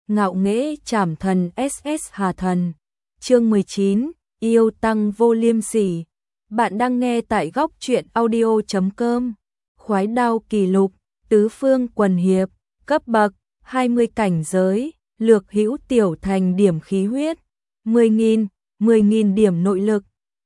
ngạo nghễ trảm thần SS Hà Thần. Chương 19, yêu tăng vô liêm sỉ. Bạn đang nghe tại góc truyện audio.com. Khoái đao kỷ lục, tứ phương quần hiệp, cấp bậc 20 cảnh giới, lược hữu tiểu thành điểm khí huyết, 10.000 điểm nội lực,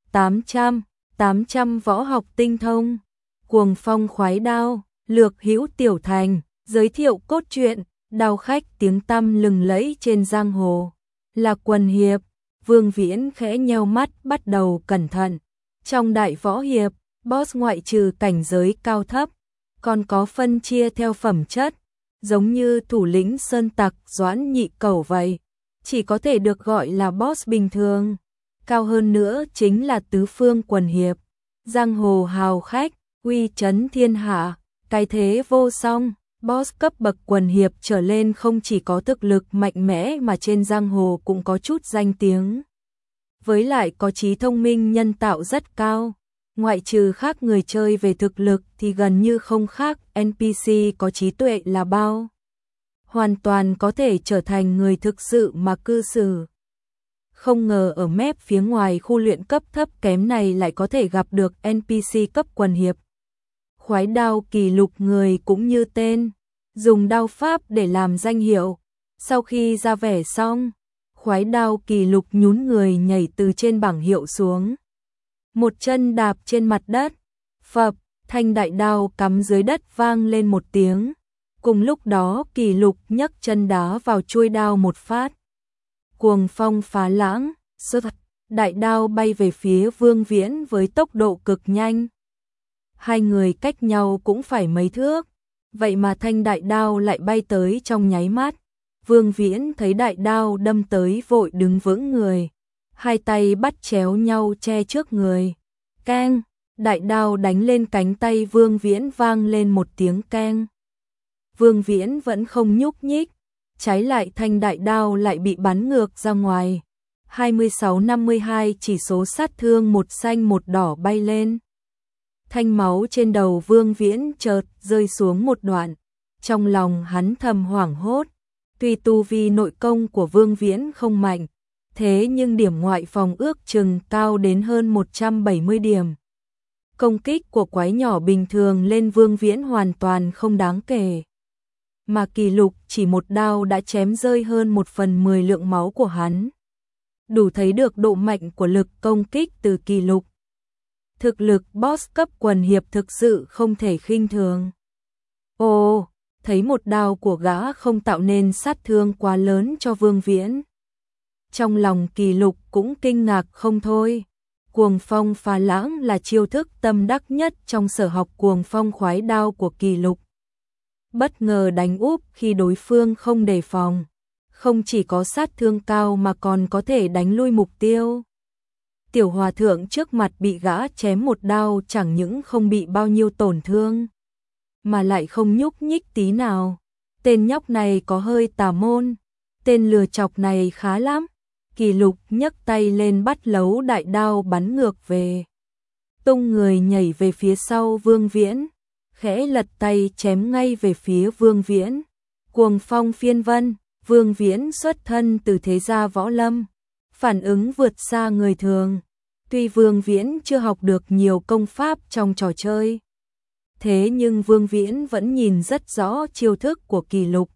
800 võ học tinh thông. Cuồng phong khoái đao, lược hữu tiểu thành, giới thiệu cốt truyện, đao khách tiếng tăm lừng lẫy trên giang hồ. Là quần hiệp, Vương Viễn khẽ nheo mắt bắt đầu cẩn thận. Trong đại võ hiệp, boss ngoại trừ cảnh giới cao thấp, còn có phân chia theo phẩm chất, giống như thủ lĩnh sơn tặc Doãn Nhị Cẩu vậy, chỉ có thể được gọi là boss bình thường. Cao hơn nữa chính là tứ phương quần hiệp, giang hồ hào khách, uy chấn thiên hạ, cái thế vô song. Boss cấp bậc quần hiệp trở lên không chỉ có thực lực mạnh mẽ mà trên giang hồ cũng có chút danh tiếng. Với lại có trí thông minh nhân tạo rất cao. Ngoại trừ khác người chơi về thực lực thì gần như không khác NPC có trí tuệ là bao. Hoàn toàn có thể trở thành người thực sự mà cư xử. Không ngờ ở mép phía ngoài khu luyện cấp thấp kém này lại có thể gặp được NPC cấp quần hiệp. Khoái đao kỷ lục người cũng như tên, dùng đao pháp để làm danh hiệu. Sau khi ra vẻ xong, khoái đao kỷ lục nhún người nhảy từ trên bảng hiệu xuống. Một chân đạp trên mặt đất, phập, thanh đại đao cắm dưới đất vang lên một tiếng. Cùng lúc đó kỷ lục nhấc chân đá vào chuôi đao một phát. Cuồng phong phá lãng, đại đao bay về phía Vương Viễn với tốc độ cực nhanh. Hai người cách nhau cũng phải mấy thước, vậy mà thanh đại đao lại bay tới trong nháy mắt. Vương Viễn thấy đại đao đâm tới vội đứng vững người, hai tay bắt chéo nhau che trước người. Keng, đại đao đánh lên cánh tay Vương Viễn vang lên một tiếng keng. Vương Viễn vẫn không nhúc nhích, trái lại thanh đại đao lại bị bắn ngược ra ngoài. 26-52 chỉ số sát thương một xanh một đỏ bay lên. Thanh máu trên đầu Vương Viễn chợt rơi xuống một đoạn, trong lòng hắn thầm hoảng hốt. Tuy tu vi nội công của Vương Viễn không mạnh, thế nhưng điểm ngoại phòng ước chừng cao đến hơn 170 điểm. Công kích của quái nhỏ bình thường lên Vương Viễn hoàn toàn không đáng kể. Mà kỷ lục chỉ một đao đã chém rơi hơn 1/10 lượng máu của hắn. Đủ thấy được độ mạnh của lực công kích từ kỷ lục. Thực lực boss cấp quần hiệp thực sự không thể khinh thường. Ồ, thấy một đao của gã không tạo nên sát thương quá lớn cho Vương Viễn. Trong lòng kỷ lục cũng kinh ngạc không thôi. Cuồng phong phá lãng là chiêu thức tâm đắc nhất trong sở học cuồng phong khoái đao của kỷ lục. Bất ngờ đánh úp khi đối phương không đề phòng. Không chỉ có sát thương cao mà còn có thể đánh lui mục tiêu. Tiểu hòa thượng trước mặt bị gã chém một đao chẳng những không bị bao nhiêu tổn thương, mà lại không nhúc nhích tí nào. Tên nhóc này có hơi tà môn, tên lừa chọc này khá lắm. Kỷ lục nhấc tay lên bắt lấu đại đao bắn ngược về. Tung người nhảy về phía sau Vương Viễn, khẽ lật tay chém ngay về phía Vương Viễn. Cuồng phong phiên vân, Vương Viễn xuất thân từ thế gia võ lâm, phản ứng vượt xa người thường. Tuy Vương Viễn chưa học được nhiều công pháp trong trò chơi, thế nhưng Vương Viễn vẫn nhìn rất rõ chiêu thức của kỷ lục.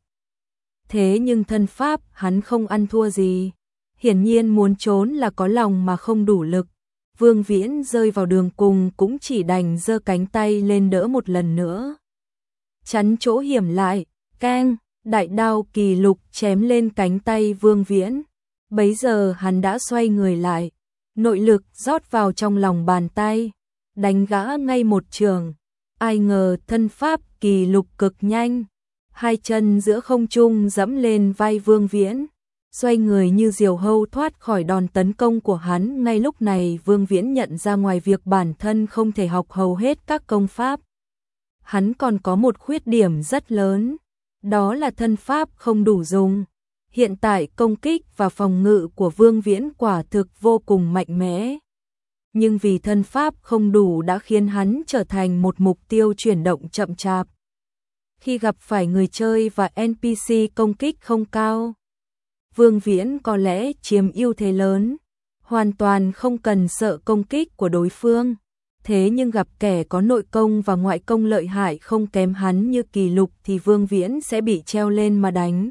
Thế nhưng thân pháp hắn không ăn thua gì. Hiển nhiên muốn trốn là có lòng mà không đủ lực. Vương Viễn rơi vào đường cùng cũng chỉ đành giơ cánh tay lên đỡ một lần nữa. Chắn chỗ hiểm lại, keng, đại đao kỷ lục chém lên cánh tay Vương Viễn. Bấy giờ hắn đã xoay người lại, nội lực rót vào trong lòng bàn tay, đánh gã ngay một trường. Ai ngờ thân pháp kỷ lục cực nhanh, hai chân giữa không trung dẫm lên vai Vương Viễn, xoay người như diều hâu thoát khỏi đòn tấn công của hắn. Ngay lúc này Vương Viễn nhận ra ngoài việc bản thân không thể học hầu hết các công pháp, hắn còn có một khuyết điểm rất lớn, đó là thân pháp không đủ dùng. Hiện tại công kích và phòng ngự của Vương Viễn quả thực vô cùng mạnh mẽ. Nhưng vì thân pháp không đủ đã khiến hắn trở thành một mục tiêu chuyển động chậm chạp. Khi gặp phải người chơi và NPC công kích không cao, Vương Viễn có lẽ chiếm ưu thế lớn, hoàn toàn không cần sợ công kích của đối phương. Thế nhưng gặp kẻ có nội công và ngoại công lợi hại không kém hắn như Kỳ Lục thì Vương Viễn sẽ bị treo lên mà đánh.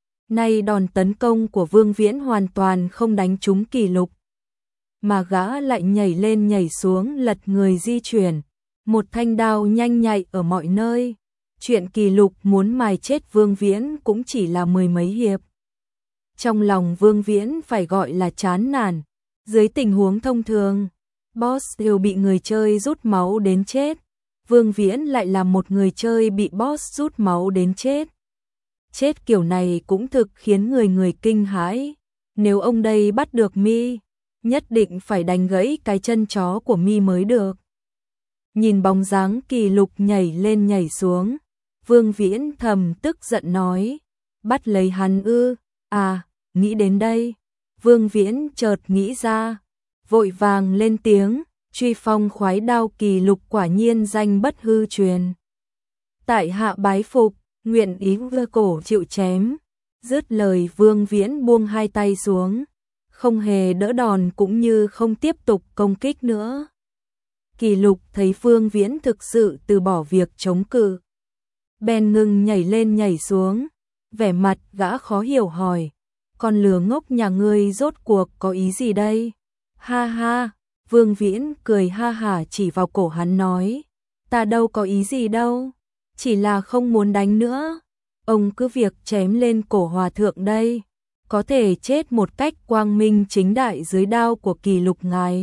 Nay đòn tấn công của Vương Viễn hoàn toàn không đánh trúng Kỳ Lục, mà gã lại nhảy lên nhảy xuống lật người di chuyển, một thanh đao nhanh nhạy ở mọi nơi. Chuyện Kỳ Lục muốn mài chết Vương Viễn cũng chỉ là mười mấy hiệp. Trong lòng Vương Viễn phải gọi là chán nản, dưới tình huống thông thường, boss đều bị người chơi rút máu đến chết, Vương Viễn lại là một người chơi bị boss rút máu đến chết. Chết kiểu này cũng thực khiến người kinh hãi, nếu ông đây bắt được mi, nhất định phải đánh gãy cái chân chó của mi mới được. Nhìn bóng dáng Kỳ Lục nhảy lên nhảy xuống, Vương Viễn thầm tức giận nói, bắt lấy hắn ư? À, nghĩ đến đây, Vương Viễn chợt nghĩ ra, vội vàng lên tiếng, truy phong khoái đao Kỳ Lục quả nhiên danh bất hư truyền. Tại hạ bái phục, nguyện ý vơ cổ chịu chém. Dứt lời Vương Viễn buông hai tay xuống, không hề đỡ đòn cũng như không tiếp tục công kích nữa. Kỳ Lục thấy Vương Viễn thực sự từ bỏ việc chống cự, bèn ngừng nhảy lên nhảy xuống, vẻ mặt gã khó hiểu hỏi, con lừa ngốc nhà ngươi rốt cuộc có ý gì đây? Ha ha, Vương Viễn cười ha hả chỉ vào cổ hắn nói, ta đâu có ý gì đâu, chỉ là không muốn đánh nữa. Ông cứ việc chém lên cổ hòa thượng đây, có thể chết một cách quang minh chính đại dưới đao của Kỳ Lục ngài.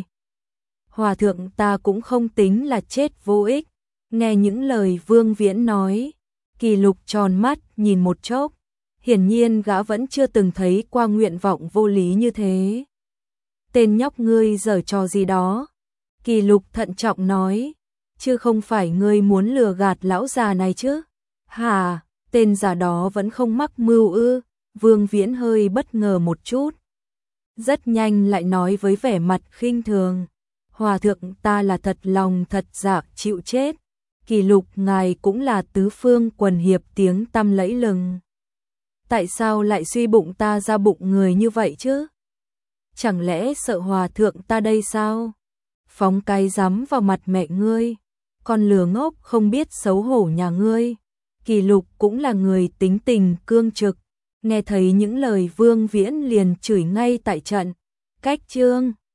Hòa thượng ta cũng không tính là chết vô ích. Nghe những lời Vương Viễn nói, Kỳ Lục tròn mắt nhìn một chốc, hiển nhiên gã vẫn chưa từng thấy qua nguyện vọng vô lý như thế. Tên nhóc ngươi giở trò gì đó? Kỳ Lục thận trọng nói, chứ không phải ngươi muốn lừa gạt lão già này chứ? Hả, tên già đó vẫn không mắc mưu ư? Vương Viễn hơi bất ngờ một chút, rất nhanh lại nói với vẻ mặt khinh thường, hòa thượng ta là thật lòng thật dạ chịu chết. Kỳ Lục ngài cũng là tứ phương quần hiệp tiếng tăm lẫy lừng, tại sao lại suy bụng ta ra bụng người như vậy chứ? Chẳng lẽ sợ hòa thượng ta đây sao? Phóng cái rắm vào mặt mẹ ngươi, con lừa ngốc không biết xấu hổ nhà ngươi. Kỳ Lục cũng là người tính tình cương trực, nghe thấy những lời Vương Viễn liền chửi ngay tại trận. Cách chương